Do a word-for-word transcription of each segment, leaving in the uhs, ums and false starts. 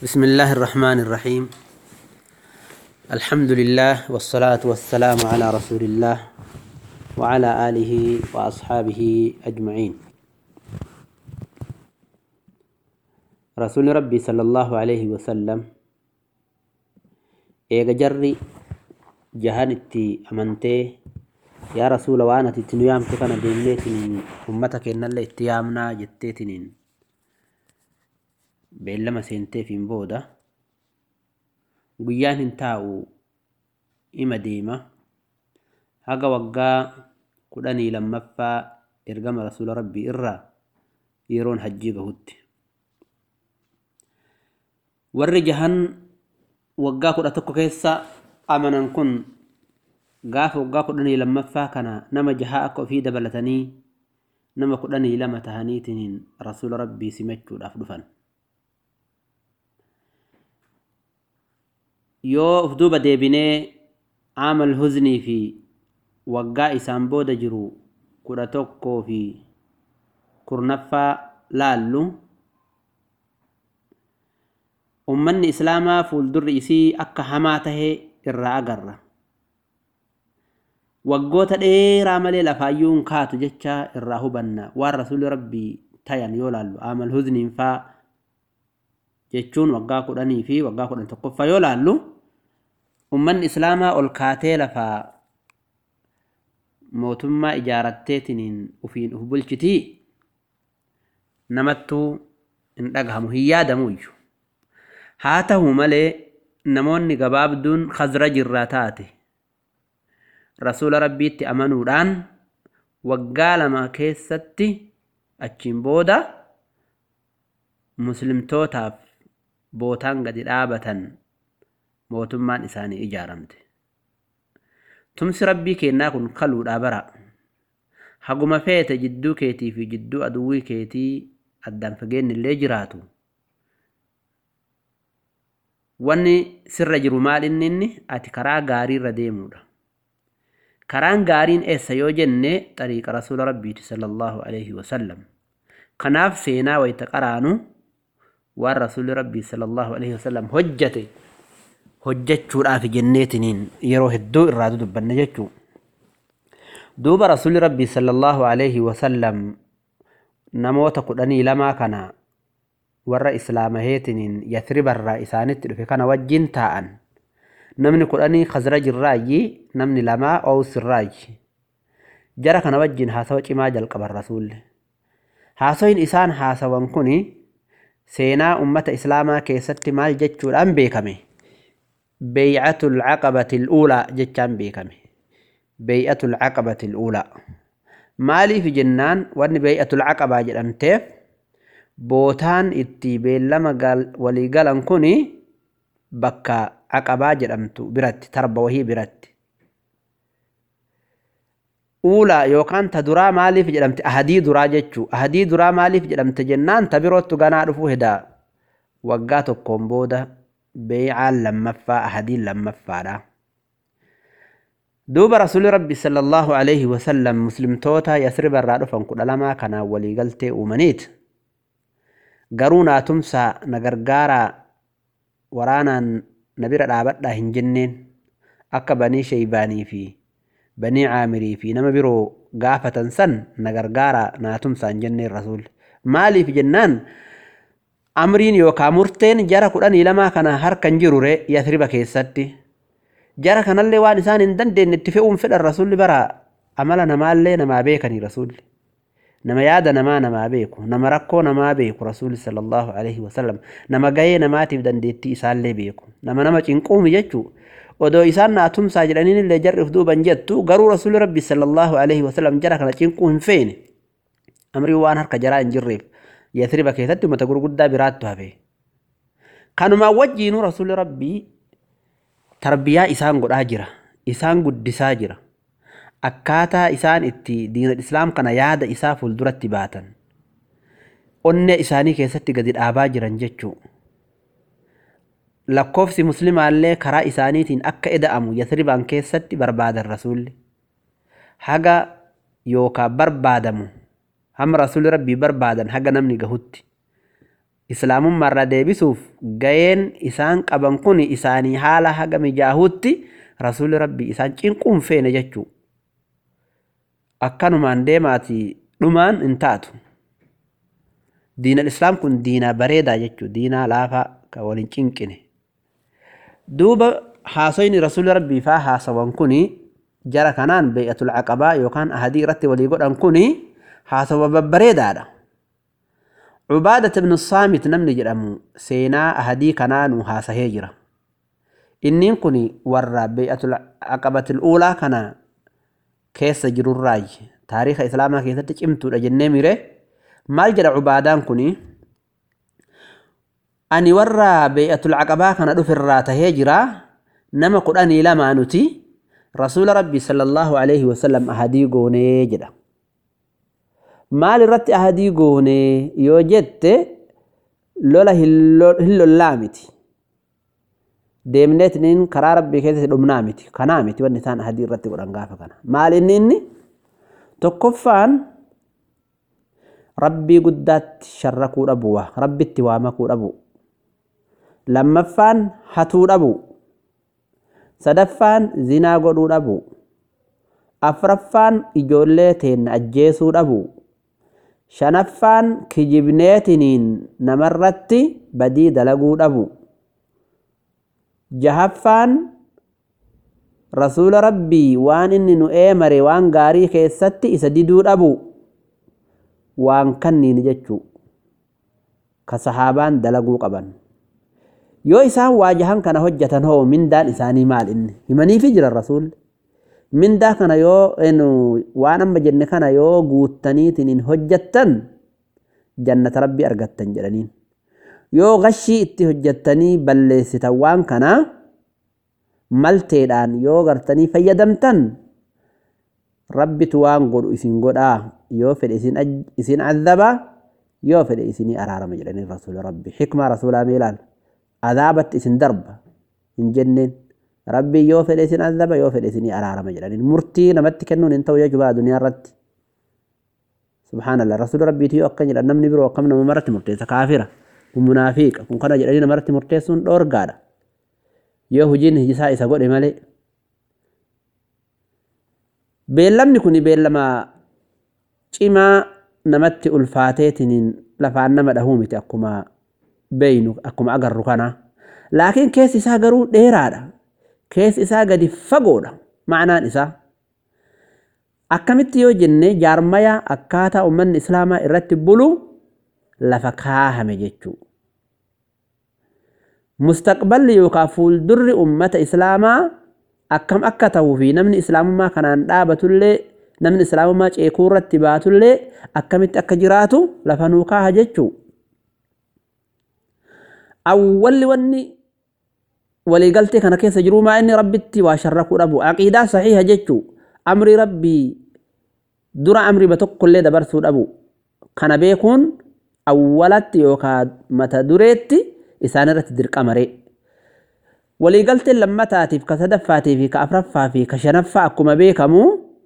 بسم الله الرحمن الرحيم. الحمد لله والصلاة والسلام على رسول الله وعلى آله وأصحابه أجمعين. رسول ربي صلى الله عليه وسلم إيجا جري جهانتي أمنتي يا رسول وانا تتنيام تكنا دينيتنين أمتك إن الله اتيامنا جتيتنين بإلما سينتي في مبودة guyyaan hin taa'u ima deema haga waggaa kudhanii lammaffaa ergama rasuula rabbii irraa yeroon hajjii gahutti warri jahan waggaa kudha tokko keessa amanan kun gaafa waggaa kudhanii lammaffaa kana nama jahaa akka ofii dabalatanii nama kudhanii lama tahaniitiin rasuula rabbii simachuudhaaf dhufan. yoo ufduuba deebinee aamal huznii fi waggaa isaan booda jiru kudha tokkoo fi kurnaffaa laallu ummanni islaamaa fuuldurri isii akka hamaa tahee irraa agarra. waggoota dheeraa malee lafaayyuun kaatu jecha irraa hubanna waan rasuulli rabbii tayan yoo laallu aamal huzniin faa jechuun waggaa kudhanii fi waggaa kudhan tokkoffaa yoo laallu ummanni islaamaa ol kaatee lafaa mootummaa ijaaratteetiniin ufiin uf bulchitii namattuu hin dhagahamu hin yaadamuuyyu. haa ta'u malee namoonni gabaabduun khazraj irraa taate rasuula rabbiitti amanuudhaan waggaa lama keessatti achiin booda muslimtootaaf bootaan gadi dhaabatan mootummaan isaanii ijaaramte. tumsi rabbii kennaa kun kaluudhaa bara haguma feete jidduu keetii fi jidduu aduwwii keetii addaan fageenni illee jiraatu wanni sirra jiru maal inni inni ati karaa gaarii irra deemuudha. karaan gaariin eessa yoo jenne xariiqa rasuula rabbiiti sallallahu alaihi wasallam. kanaaf seenaa wayta qaraanu waan rasuulli rabbii sallallahu alaihi wasallam hojjate hojjechuudhaaf jenneetiniin yeroo hedduu irraa dubbanne jechuu. duuba rasuulli rabbii sallallahu alaihi wasallam namoota kudhanii lamaa kana warra islaamaheetiniin yathribarraa isaanitti dhufe kana wajjin taa'an. namni kudhanii khazraj irraayi namni lamaa ows irraayi jara kana wajjin haasawa cimaa jalqaban rasuulli. haasawiin isaan haasawan kuni seenaa ummata islaamaa keessatti maal jechuudhaan beekame bay'atul aqabatil uulaa jechaan beekame. bay'atul aqabatil uulaa maaliif jennaan wanni bay'atul aqabaa jedhamteef bootaan itti beellama walii galan kuni bakka aqabaa jedhamtu biratti tarba wahii biratti. uulaa yookaan ta duraa maaliif jedhamte ahadii duraa jechuu. ahadii duraa maaliif jedhamte jennaan ta birootu ganaa dhufuu hedaa waggaa tokkoon booda bay'aan lammaffaa ahadiin lammaffaadha. duuba rasuulli rabbi sallallahu alaihi wasallam muslimtoota yasriba irraa dhufan kudha lamaa kanaan walii galtee uumaniit garuu naatumsaa na gargaaraa waraanaan na bira dhaabadhaa hin jenneen akka banii sheybaanii fi banii caamirii fi nama biroo gaafatan san na gargaaraa naatumsaan jenneen rasuulli. maaliif jennaan amriin yookaan murteen jara kudhanii lamaa kana harkan jirure yasriba keessatti jara kanallee waan isaan hin dandeenye itti fe'uun fedhan rasuulli bara amala namaallee namaa beekanii rasuulli. nama yaada namaa namaa beeku nama rakkoo namaa beeku rasuulli sallallahu alaihi wasallam nama gahee namaatiif dandeettii isaallee beeku nama nama cinquumi jechuu. odoo isaan naatumsaa jedhaniin illee jarri uf duuban jettu garuu rasuulli rabbi sallallahu alaihi wasallam jara kana cinquu hin feene amrii waan harka jaraa hin jirreef yasriba keessatti ummata gurguddaa biraattu hafe. kanumaan wajjiinuu rasuulli rabbii tarbiyaa isaan godhaa jira isaan guddisaa jira akkaataa isaan itti diina islaam kana yaada isaa fuulduratti baatan onnee isaanii keessatti gadi dhaabaa jiran jechuu. lakkoofsi muslimaallee karaa isaaniitiin akka eda'amu yasribaan keessatti barbaadan rasuulli haga yookaan barbaadamu hamma rasuulli rabbii barbaadan haga namni gahutti islaamun marra deebisuuf gayeen isaan qaban kun isaanii haala haga mijaahutti rasuuli rabbii isaan cinquun feene jechuu akkanumaan deemaati dhumaan hin taatu diina islaam kun diina bareedaa jechuu diina laafaa ka waliin cinqine duuba haasoyni rasuuli rabbii faa haasawan kun jara kanaan bee'atul aqabaa yookaan ahadii irratti walii godhan kun haasawa babbareedaadha عبادة بن الصامت نمني جرمو سينا أهدي كانانو هاسا هجرة إنين كوني ورى بيئة العقبة الأولى كان كيس جرور راج تاريخ إسلاما كيسا تجمتو لجنة ميري مال جرى عبادان كوني أني ورى بيئة العقبة كان أدو في الراتة هجرة نما قرآني لما نتي رسول ربي صلى الله عليه وسلم أهدي قوني جرى maal irratti ahadii goone yoo jette lola hillollaa miti deemneetiniin karaa rabbii keessatti dhumnaa miti kanaa miti wanni isaan ahadii irratti godhan gaafa kana maal inni inni tokkoffaan rabbii guddaatti sharrakuu dhabu rabbitti waa makuu dhabu lammaffaan hatuu dhabu sadaffaan zinaa godhuu dhabu afraffaan ijoollee teenna ajjeesuu dhabu shanaffaan kijibneetiniin namarratti badii dalaguu dhabu jahaffaan rasuula rabbii waan inni nu eemare waan gaarii keessatti isa diduu dhabu waan kanniin jechuu ka sahaabaan dalaguu qaban yoo isaan waajahan kana hojjatan hoo mindaan isaanii maal inni himaniifi jira rasuulli mindaa kana yoo enu waan amma jenne kana yoo guuttaniitiin hojjattan jannata rabbii argattan jedhaniin yoo gashii itti hojjattanii balleessitan waan kana malteedhaan yoo gartanii fayyadamtan rabbitu waan godhu isin godhaa yoo fedhe isin isin azaba yoo fedhe isinii araarama jedhanii rasuula rabbi hikmaa rasuulaa meelaan azaabatti isin darba hin jenneen rabbi yoo fedhe isin azaba yoo fedhe isinii araarama jedhaniin murtii namatti kennuun hin ta'u jechuudha duniyaa irratti subhaanallah rasuula rabbiitii akka jedhan namni biroo akkam nama marratti murteessa kaafira kun munaafiqa kun kana jedhanii namarratti murteessuun dhoorgaadha yoo hojiin hijisaa isa godhe malee beellamni kun beellama cimaa namatti ulfaateetiniin lafaan nama dhahuu miti akkuma beeynu akkuma agarru kana laakiin keessi isaa garuu dheeraadha keessi isaa gadi fagoodha ma'anaan isaa akkamitti yoo jenne jaarmaya akkaataa ummanni islaamaa irratti bulu lafa kaahame jechuu mustaqballi yookaan fuuldurri ummata islaamaa akkam akka ta'uu fi namni islaamummaa kanaan dhaabatullee namni islaamummaa ceekuu irratti baatullee akkamitti akka jiraatu lafa nuu kaaha jechuu awwalli wanni waliigaltee kana keessa jiru maa inni rabbitti waa sharrakuu dhabu aqiidaa sahiha jechuu amri rabbii dura amri batokkollee dabarsuu dhabu kana beekuun awwalatti yookaan mata dureetti isaan irratti dirqamaree waliigalteen lammataatiif ka sadaffaatiif ka afraffaa fi ka shanaffaa akkuma beekamu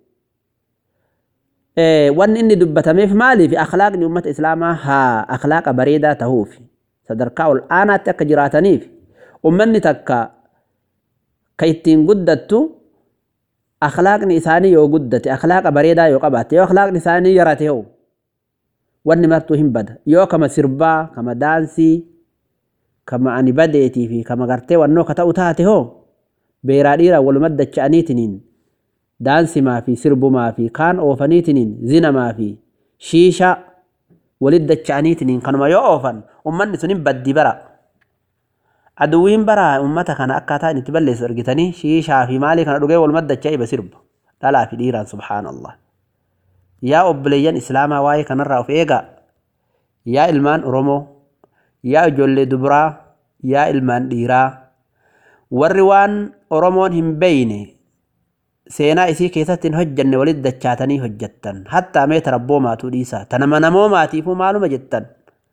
wanni inni dubbatameef maaliif akhlaaqni ummata islaamaa haa akhlaaqa bareedaa ta'uuf sadarkaa ol aanaatti akka jiraataniif ummanni takka ka ittiin guddattu akhlaaqni isaanii yoo guddate akhlaaqa bareedaa yoo qabaatte yoo akhlaaqni isaanii yarate hoo wanni martuu hin bada yoo kama sirbaa kama daansii kama ani badeetii fi kama gartee wannoo ka ta'u taate hoo beeraa dhiiraa walumat dacha'aniitiniin daansimaa fi sirbumaa fi kaan oofaniitiniin zinamaa fi shiisha walit dacha'aniitiniin kanuma yoo oofan ummanni sun hin baddi bara aduwwiin bara ummata kana akkaataa inni itti balleessu argitanii shiishaa fi maalii kana dhugee walumat dacha'ee basirba dhalaa fi dhiiraan subhaanallah yaa obboleeyyan islaamaa waa'ee kanarraa of eegaa yaa ilmaan oromoo yaa ijoollee dubaraa yaa ilmaan dhiiraa warri waan oromoon hin beeyne seenaa isii keessatti hin hojjanne walit dachaatanii hojjattan hattaa mee tarabboo maatuu dhiisaa tanama namoo maatiifuu maaluma jettan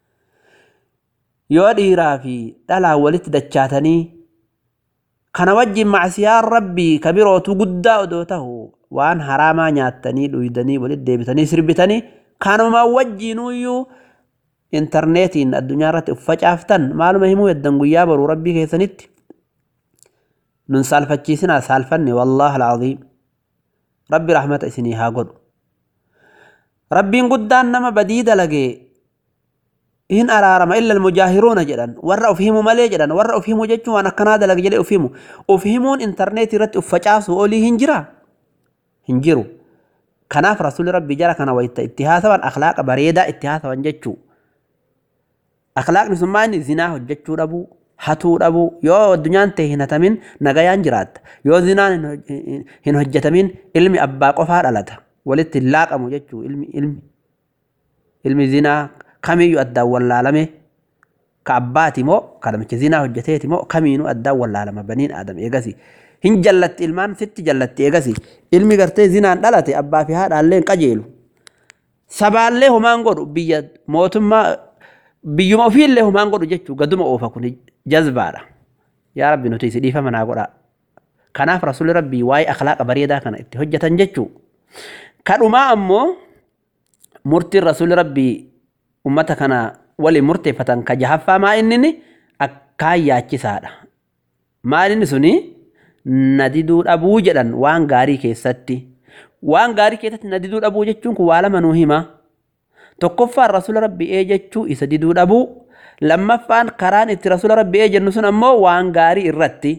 yoo dhiiraa fi dhalaa walitti dachaatanii kana wajjin macsiyaan rabbii kabirootu guddaa odoo tahu waan haraamaa nyaattanii dhuydanii walit deebitanii sirbitanii kanuma wajjiinuyyuu internetiin addunyaa irratti uffacaaftan maaluma himuu heddan guyyaa baruu rabbii keessanitti nun saalfachiisinaa saalfanne wallaahi alcaziim rabbi rahmata isinii haa godhu rabbiin guddaan nama badii dalagee hin araarama illa almujaahiruuna jedhan warra of himu malee jedhan warra of himu jechuun waan akkanaa dalage jedhe of himu of himuun interneetii irratti uffacaasu olii hin jira hin jiru kanaaf rasuuli rabbii jara kana wayta itti haasawan akhlaaqa bareedaa itti haasawan jechuu akhlaaqni sun maani zinaa hojjechuu dhabuu hatuu dhabuu yoo addunyaan ta'e hin hatamin nagayaan jiraatta yoo zinaan hin hojjetamin ilmi abbaa qofaa dhalata walitti hin laaqamu jechuu ilmi ilmi ilmi zinaa kamiyyuu addaan wallaalame ka abbaati moo ka namicha zinaa hojjeteeti moo kamiinuu addaan wallaalama baniin aadam eegasi hin jallatti ilmaan sitti jallatti eegasi ilmi gartee zinaan dhalate abbaa fi haadhaallee hin qajeelu sabaallee homaan godhu biyya mootummaa biyyuma ofiillee homaan godhu jechuu gaduma oofa kun jazbaadha yaa rabbi nuti isi dhiifama naa godhaa kanaaf rasuuli rabbii waa'ee akhlaaqa bareedaa kana itti hojjetan jechuu kadhumaa ammoo murtiin rasuuli rabbii ummata kana waliin murteeffatan ka jahaffaa maa innini akkaan yaachisaadha maal inni suni nadiduu dhabuu jedhan waan gaarii keessatti waan gaarii keessatti nadiduu dhabuu jechuun kun waa lama nuu hima tokkoffaan rasuula rabbii ee jechuu isa diduu dhabuu lammaffaan karaan itti rasuula rabbii ee jennu sun ammoo waan gaarii irratti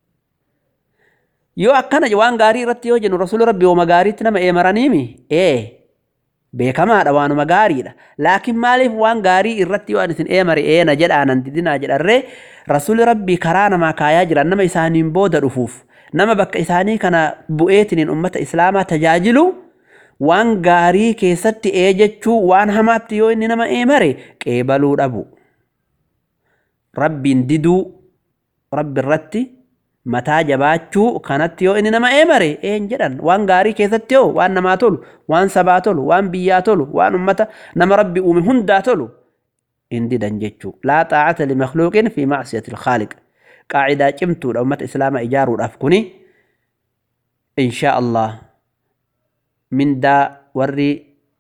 yoo akkana waan gaarii irratti yoo jennu rasuula rabbii wama gaariitti nama eemaraniimi ee beekamaadha waanuma gaariidha laakiin maaliif waan gaarii irratti yoo isin eemare eena jedhaanan didinaa jedharree rasuuli rabbii karaa namaa kaayaa jiran nama isaaniin booda dhufuuf nama bakka isaanii kana bu'eetiniin ummata islaamaa tajaajilu waan gaarii keessatti ee jechuu waan hamaatti yoo inni nama eemare qeebaluu dhabu rabbiin diduu rabbi irratti mataa jabaachuu kanatti yoo inni nama eemare een jedhan waan gaarii keessatti yoo waan namaa tolu waan sabaa tolu waan biyyaa tolu waan ummata nama rabbi uume hundaa tolu in didan jechuu laa xaa'ata limakhluuqin fi macsiyati alkhaaliq qaacidaa cimtuudha ummata islaamaa ijaaruudhaaf kuni inshaa allah mindaa warri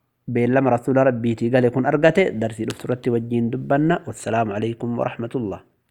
beellama rasuula rabbiitii gale kun argate darsii dhufturratti wajjiin dubbanna wassalaamu alaykum warahmatullah